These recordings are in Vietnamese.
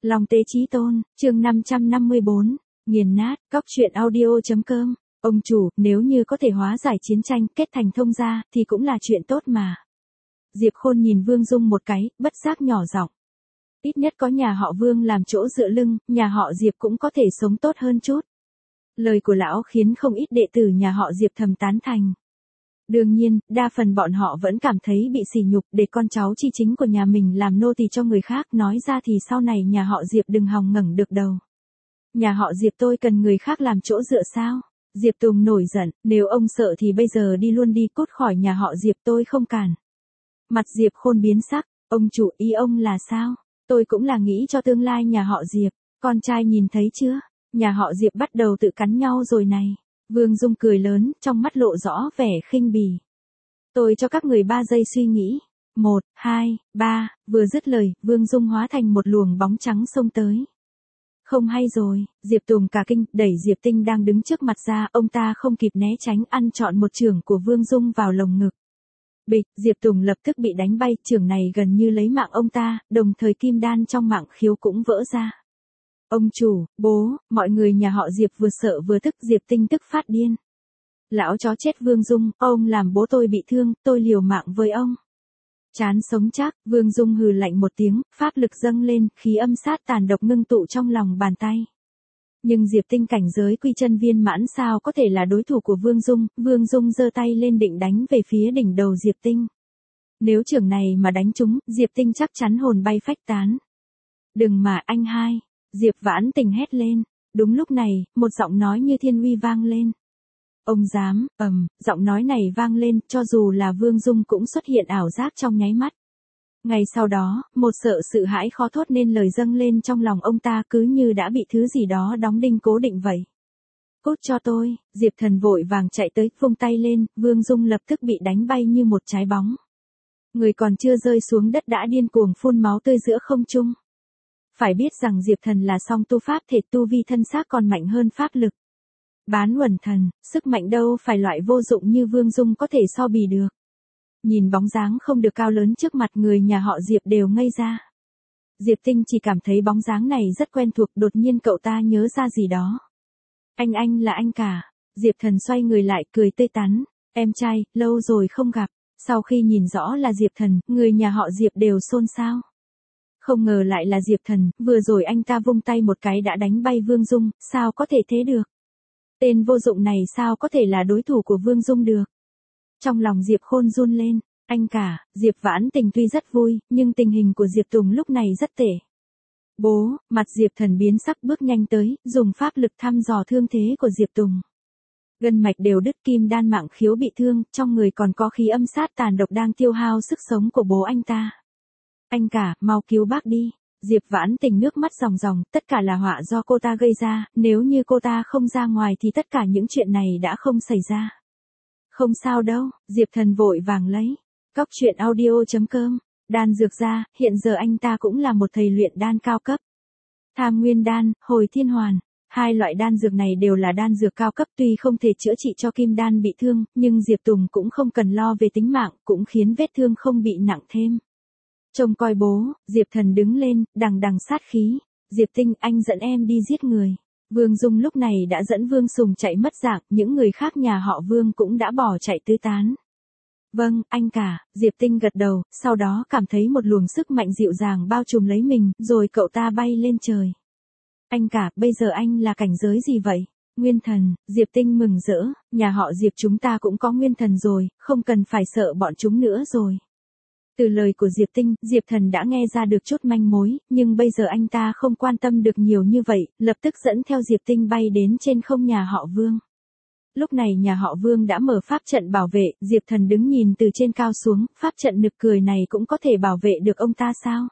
Long Tế Chí Tôn, chương 554, nghiền nát, cóc truyện audio.com. Ông chủ, nếu như có thể hóa giải chiến tranh, kết thành thông gia, thì cũng là chuyện tốt mà. Diệp Khôn nhìn Vương Dung một cái, bất giác nhỏ giọng. Ít nhất có nhà họ Vương làm chỗ dựa lưng, nhà họ Diệp cũng có thể sống tốt hơn chút. Lời của lão khiến không ít đệ tử nhà họ Diệp thầm tán thành. Đương nhiên, đa phần bọn họ vẫn cảm thấy bị sỉ nhục để con cháu chi chính của nhà mình làm nô tỳ cho người khác, nói ra thì sau này nhà họ Diệp đừng hòng ngẩng được đầu. Nhà họ Diệp tôi cần người khác làm chỗ dựa sao? Diệp Tùng nổi giận, nếu ông sợ thì bây giờ đi luôn đi, cút khỏi nhà họ Diệp tôi không cản. Mặt Diệp Khôn biến sắc, ông chủ ý ông là sao? Tôi cũng là nghĩ cho tương lai nhà họ Diệp, con trai nhìn thấy chưa? Nhà họ Diệp bắt đầu tự cắn nhau rồi này. Vương Dung cười lớn, trong mắt lộ rõ vẻ khinh bỉ. Tôi cho các người 3 giây suy nghĩ. 1, 2, 3, vừa dứt lời, Vương Dung hóa thành một luồng bóng trắng xông tới. Không hay rồi, Diệp Tùng cả kinh, đẩy Diệp Tinh đang đứng trước mặt ra, ông ta không kịp né tránh, ăn trọn một chưởng của Vương Dung vào lồng ngực. Bịch, Diệp Tùng lập tức bị đánh bay, chưởng này gần như lấy mạng ông ta, đồng thời kim đan trong mạng khiếu cũng vỡ ra. Ông chủ, bố, mọi người nhà họ Diệp vừa sợ vừa tức, Diệp Tinh tức phát điên. Lão chó chết Vương Dung, ông làm bố tôi bị thương, tôi liều mạng với ông. Chán sống chắc, Vương Dung hừ lạnh một tiếng, pháp lực dâng lên, khí âm sát tàn độc ngưng tụ trong lòng bàn tay. Nhưng Diệp Tinh cảnh giới quy chân viên mãn sao có thể là đối thủ của Vương Dung giơ tay lên định đánh về phía đỉnh đầu Diệp Tinh. Nếu chưởng này mà đánh trúng, Diệp Tinh chắc chắn hồn bay phách tán. Đừng mà anh hai. Diệp Vãn Tình hét lên. Đúng lúc này, một giọng nói như thiên uy vang lên. Ông dám, giọng nói này vang lên, cho dù là Vương Dung cũng xuất hiện ảo giác trong nháy mắt. Ngay sau đó, một sợ sự hãi khó thốt nên lời dâng lên trong lòng ông ta, cứ như đã bị thứ gì đó đóng đinh cố định vậy. Cút cho tôi, Diệp Thần vội vàng chạy tới, vung tay lên, Vương Dung lập tức bị đánh bay như một trái bóng. Người còn chưa rơi xuống đất đã điên cuồng phun máu tươi giữa không trung. Phải biết rằng Diệp Thần là song tu pháp thể, tu vi thân xác còn mạnh hơn pháp lực. Bán uẩn thần, sức mạnh đâu phải loại vô dụng như Vương Dung có thể so bì được. Nhìn bóng dáng không được cao lớn trước mặt, người nhà họ Diệp đều ngây ra. Diệp Tinh chỉ cảm thấy bóng dáng này rất quen thuộc, đột nhiên cậu ta nhớ ra gì đó. Anh là anh cả. Diệp Thần xoay người lại, cười tươi tắn. Em trai, lâu rồi không gặp. Sau khi nhìn rõ là Diệp Thần, người nhà họ Diệp đều xôn xao. Không ngờ lại là Diệp Thần, vừa rồi anh ta vung tay một cái đã đánh bay Vương Dung, sao có thể thế được? Tên vô dụng này sao có thể là đối thủ của Vương Dung được? Trong lòng Diệp Khôn run lên, anh cả, Diệp Vãn Tình tuy rất vui, nhưng tình hình của Diệp Tùng lúc này rất tệ. Bố, mặt Diệp Thần biến sắc bước nhanh tới, dùng pháp lực thăm dò thương thế của Diệp Tùng. Gân mạch đều đứt, kim đan mạng khiếu bị thương, trong người còn có khí âm sát tàn độc đang tiêu hao sức sống của bố anh ta. Anh cả, mau cứu bác đi. Diệp Vãn Tình nước mắt ròng ròng, tất cả là họa do cô ta gây ra, nếu như cô ta không ra ngoài thì tất cả những chuyện này đã không xảy ra. Không sao đâu, Diệp Thần vội vàng lấy. Cóc truyện audio.com, đan dược ra, hiện giờ anh ta cũng là một thầy luyện đan cao cấp. Tham Nguyên đan, Hồi Thiên Hoàn, hai loại đan dược này đều là đan dược cao cấp, tuy không thể chữa trị cho kim đan bị thương, nhưng Diệp Tùng cũng không cần lo về tính mạng, cũng khiến vết thương không bị nặng thêm. Trông coi bố, Diệp Thần đứng lên, đằng đằng sát khí. Diệp Tinh, anh dẫn em đi giết người. Vương Dung lúc này đã dẫn Vương Sùng chạy mất dạng, những người khác nhà họ Vương cũng đã bỏ chạy tứ tán. Vâng, anh cả, Diệp Tinh gật đầu, sau đó cảm thấy một luồng sức mạnh dịu dàng bao trùm lấy mình, rồi cậu ta bay lên trời. Anh cả, bây giờ anh là cảnh giới gì vậy? Nguyên thần, Diệp Tinh mừng rỡ, nhà họ Diệp chúng ta cũng có nguyên thần rồi, không cần phải sợ bọn chúng nữa rồi. Từ lời của Diệp Tinh, Diệp Thần đã nghe ra được chút manh mối, nhưng bây giờ anh ta không quan tâm được nhiều như vậy, lập tức dẫn theo Diệp Tinh bay đến trên không nhà họ Vương. Lúc này nhà họ Vương đã mở pháp trận bảo vệ, Diệp Thần đứng nhìn từ trên cao xuống, pháp trận nực cười này cũng có thể bảo vệ được ông ta sao?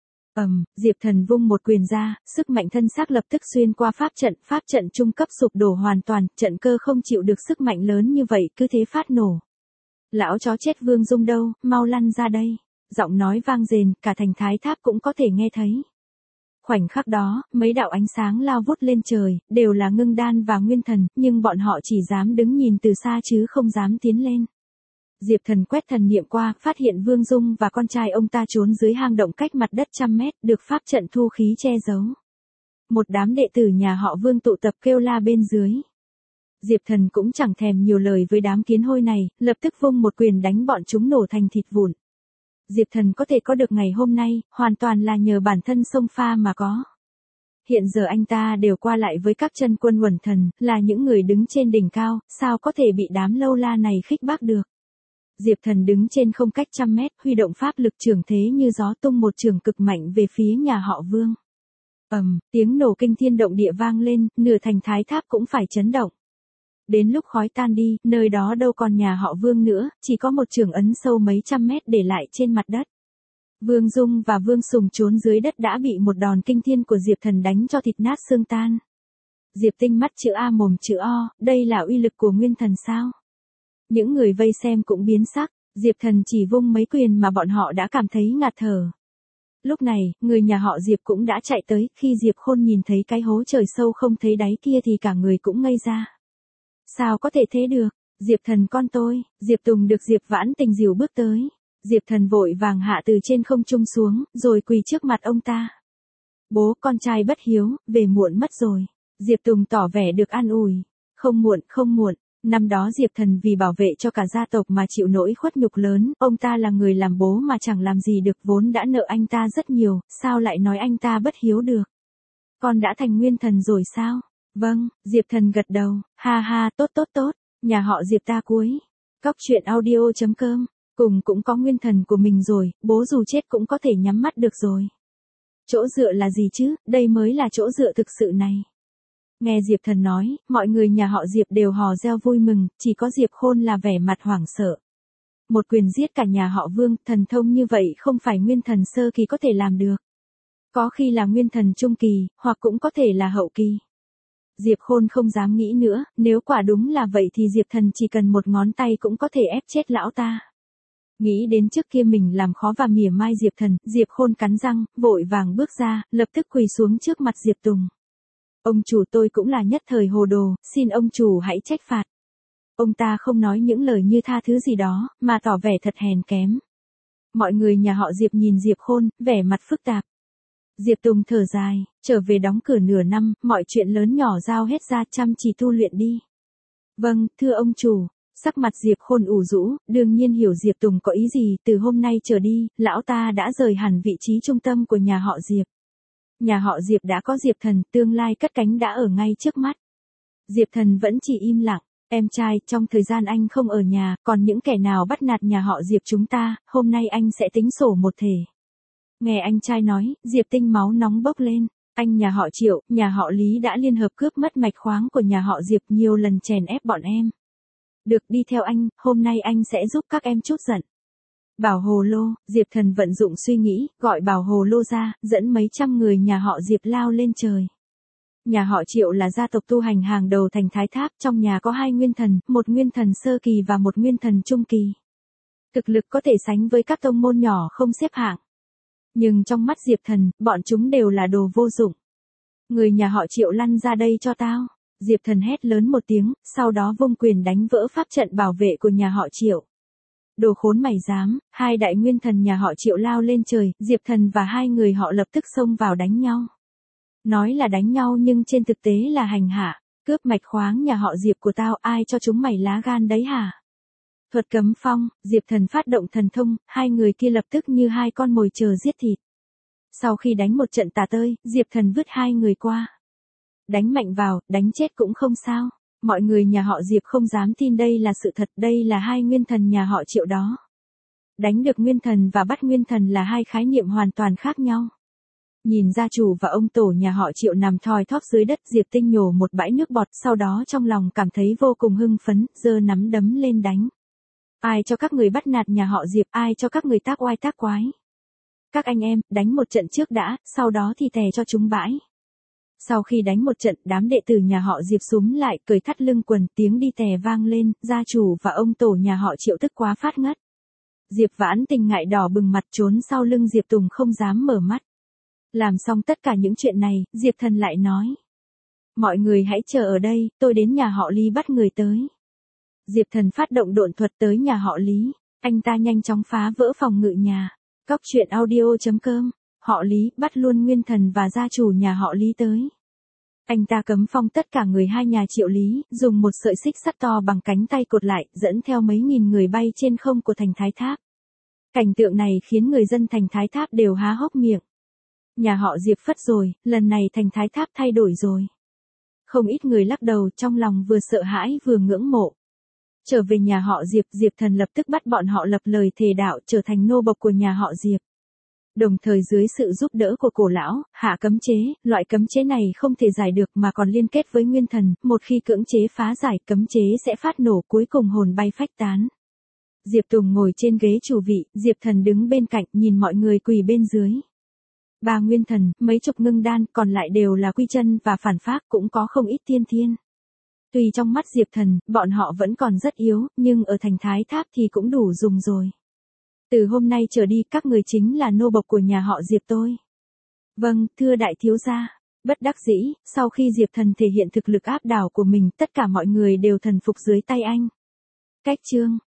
Diệp Thần vung một quyền ra, sức mạnh thân xác lập tức xuyên qua pháp trận trung cấp sụp đổ hoàn toàn, trận cơ không chịu được sức mạnh lớn như vậy, cứ thế phát nổ. Lão chó chết Vương Dung đâu, mau lăn ra đây. Giọng nói vang rền, cả thành Thái Tháp cũng có thể nghe thấy. Khoảnh khắc đó, mấy đạo ánh sáng lao vút lên trời, đều là ngưng đan và nguyên thần, nhưng bọn họ chỉ dám đứng nhìn từ xa chứ không dám tiến lên. Diệp Thần quét thần niệm qua, phát hiện Vương Dung và con trai ông ta trốn dưới hang động cách mặt đất 100 mét, được pháp trận thu khí che giấu. Một đám đệ tử nhà họ Vương tụ tập kêu la bên dưới. Diệp Thần cũng chẳng thèm nhiều lời với đám kiến hôi này, lập tức vung một quyền đánh bọn chúng nổ thành thịt vụn. Diệp Thần có thể có được ngày hôm nay, hoàn toàn là nhờ bản thân xông pha mà có. Hiện giờ anh ta đều qua lại với các chân quân Uẩn Thần, là những người đứng trên đỉnh cao, sao có thể bị đám lâu la này khích bác được. Diệp Thần đứng trên không cách 100 mét, huy động pháp lực trường thế như gió tung một trường cực mạnh về phía nhà họ Vương. Tiếng nổ kinh thiên động địa vang lên, nửa thành Thái Tháp cũng phải chấn động. Đến lúc khói tan đi, nơi đó đâu còn nhà họ Vương nữa, chỉ có một trường ấn sâu mấy 100 mét để lại trên mặt đất. Vương Dung và Vương Sùng trốn dưới đất đã bị một đòn kinh thiên của Diệp Thần đánh cho thịt nát xương tan. Diệp Tinh mắt chữ A mồm chữ O, đây là uy lực của Nguyên Thần sao? Những người vây xem cũng biến sắc, Diệp Thần chỉ vung mấy quyền mà bọn họ đã cảm thấy ngạt thở. Lúc này, người nhà họ Diệp cũng đã chạy tới, khi Diệp Khôn nhìn thấy cái hố trời sâu không thấy đáy kia thì cả người cũng ngây ra. Sao có thể thế được? Diệp Thần con tôi, Diệp Tùng được Diệp Vãn Tình dìu bước tới. Diệp Thần vội vàng hạ từ trên không trung xuống, rồi quỳ trước mặt ông ta. Bố, con trai bất hiếu, về muộn mất rồi. Diệp Tùng tỏ vẻ được an ủi. Không muộn, không muộn. Năm đó Diệp Thần vì bảo vệ cho cả gia tộc mà chịu nỗi khuất nhục lớn, ông ta là người làm bố mà chẳng làm gì được, vốn đã nợ anh ta rất nhiều, sao lại nói anh ta bất hiếu được? Con đã thành Nguyên Thần rồi sao? Vâng, Diệp Thần gật đầu, ha ha, tốt tốt tốt, nhà họ Diệp ta cuối. Cóc truyện audio.com, cùng cũng có Nguyên Thần của mình rồi, bố dù chết cũng có thể nhắm mắt được rồi. Chỗ dựa là gì chứ, đây mới là chỗ dựa thực sự này. Nghe Diệp Thần nói, mọi người nhà họ Diệp đều hò reo vui mừng, chỉ có Diệp Khôn là vẻ mặt hoảng sợ. Một quyền giết cả nhà họ Vương, thần thông như vậy không phải Nguyên Thần sơ kỳ có thể làm được. Có khi là Nguyên Thần trung kỳ, hoặc cũng có thể là hậu kỳ. Diệp Khôn không dám nghĩ nữa, nếu quả đúng là vậy thì Diệp Thần chỉ cần một ngón tay cũng có thể ép chết lão ta. Nghĩ đến trước kia mình làm khó và mỉa mai Diệp Thần, Diệp Khôn cắn răng, vội vàng bước ra, lập tức quỳ xuống trước mặt Diệp Tùng. Ông chủ, tôi cũng là nhất thời hồ đồ, xin ông chủ hãy trách phạt. Ông ta không nói những lời như tha thứ gì đó, mà tỏ vẻ thật hèn kém. Mọi người nhà họ Diệp nhìn Diệp Khôn, vẻ mặt phức tạp. Diệp Tùng thở dài, trở về đóng cửa nửa năm, mọi chuyện lớn nhỏ giao hết ra, chăm chỉ tu luyện đi. Vâng, thưa ông chủ. Sắc mặt Diệp Khôn ủ rũ, đương nhiên hiểu Diệp Tùng có ý gì, từ hôm nay trở đi, lão ta đã rời hẳn vị trí trung tâm của nhà họ Diệp. Nhà họ Diệp đã có Diệp Thần, tương lai cất cánh đã ở ngay trước mắt. Diệp Thần vẫn chỉ im lặng, em trai, trong thời gian anh không ở nhà, còn những kẻ nào bắt nạt nhà họ Diệp chúng ta, hôm nay anh sẽ tính sổ một thể. Nghe anh trai nói, Diệp Tinh máu nóng bốc lên, anh nhà họ Triệu, nhà họ Lý đã liên hợp cướp mất mạch khoáng của nhà họ Diệp, nhiều lần chèn ép bọn em. Được, đi theo anh, hôm nay anh sẽ giúp các em chút giận. Bảo Hồ Lô, Diệp Thần vận dụng suy nghĩ, gọi Bảo Hồ Lô ra, dẫn mấy trăm người nhà họ Diệp lao lên trời. Nhà họ Triệu là gia tộc tu hành hàng đầu thành Thái Tháp, trong nhà có 2 Nguyên Thần, một Nguyên Thần sơ kỳ và một Nguyên Thần trung kỳ. Thực lực có thể sánh với các tông môn nhỏ không xếp hạng. Nhưng trong mắt Diệp Thần, bọn chúng đều là đồ vô dụng. Người nhà họ Triệu lăn ra đây cho tao. Diệp Thần hét lớn một tiếng, sau đó vung quyền đánh vỡ pháp trận bảo vệ của nhà họ Triệu. Đồ khốn mày dám, 2 đại Nguyên Thần nhà họ Triệu lao lên trời, Diệp Thần và 2 người họ lập tức xông vào đánh nhau. Nói là đánh nhau nhưng trên thực tế là hành hạ, cướp mạch khoáng nhà họ Diệp của tao, ai cho chúng mày lá gan đấy hả? Thuật cấm phong, Diệp Thần phát động thần thông, 2 người kia lập tức như 2 con mồi chờ giết thịt. Sau khi đánh một trận tả tơi, Diệp Thần vứt 2 người qua. Đánh mạnh vào, đánh chết cũng không sao. Mọi người nhà họ Diệp không dám tin đây là sự thật, đây là 2 Nguyên Thần nhà họ Triệu đó. Đánh được Nguyên Thần và bắt Nguyên Thần là 2 khái niệm hoàn toàn khác nhau. Nhìn gia chủ và ông tổ nhà họ Triệu nằm thoi thóp dưới đất, Diệp Tinh nhổ một bãi nước bọt, sau đó trong lòng cảm thấy vô cùng hưng phấn, giơ nắm đấm lên đánh. Ai cho các người bắt nạt nhà họ Diệp, ai cho các người tác oai tác quái. Các anh em, đánh một trận trước đã, sau đó thì tè cho chúng bãi. Sau khi đánh một trận, đám đệ tử nhà họ Diệp xúm lại, cởi thắt lưng quần, tiếng đi tè vang lên, gia chủ và ông tổ nhà họ Triệu tức quá phát ngất. Diệp Vãn Tình ngại đỏ bừng mặt trốn sau lưng Diệp Tùng không dám mở mắt. Làm xong tất cả những chuyện này, Diệp Thần lại nói. Mọi người hãy chờ ở đây, tôi đến nhà họ Lý bắt người tới. Diệp Thần phát động độn thuật tới nhà họ Lý. Anh ta nhanh chóng phá vỡ phòng ngự nhà. Cóc truyện audio.com. Họ Lý bắt luôn Nguyên Thần và gia chủ nhà họ Lý tới. Anh ta cấm phong tất cả người hai nhà Triệu Lý, dùng một sợi xích sắt to bằng cánh tay cột lại, dẫn theo mấy nghìn người bay trên không của thành Thái Tháp. Cảnh tượng này khiến người dân thành Thái Tháp đều há hốc miệng. Nhà họ Diệp phất rồi, lần này thành Thái Tháp thay đổi rồi. Không ít người lắc đầu, trong lòng vừa sợ hãi vừa ngưỡng mộ. Trở về nhà họ Diệp, Diệp Thần lập tức bắt bọn họ lập lời thề đạo trở thành nô bộc của nhà họ Diệp. Đồng thời dưới sự giúp đỡ của cổ lão, hạ cấm chế, loại cấm chế này không thể giải được mà còn liên kết với Nguyên Thần, một khi cưỡng chế phá giải cấm chế sẽ phát nổ, cuối cùng hồn bay phách tán. Diệp Tùng ngồi trên ghế chủ vị, Diệp Thần đứng bên cạnh nhìn mọi người quỳ bên dưới. Ba Nguyên Thần, mấy chục ngưng đan, còn lại đều là quy chân và phản phác, cũng có không ít tiên thiên. Tuy trong mắt Diệp Thần, bọn họ vẫn còn rất yếu, nhưng ở thành Thái Tháp thì cũng đủ dùng rồi. Từ hôm nay trở đi các người chính là nô bộc của nhà họ Diệp tôi. Vâng, thưa đại thiếu gia. Bất đắc dĩ, sau khi Diệp Thần thể hiện thực lực áp đảo của mình, tất cả mọi người đều thần phục dưới tay anh. Cách chương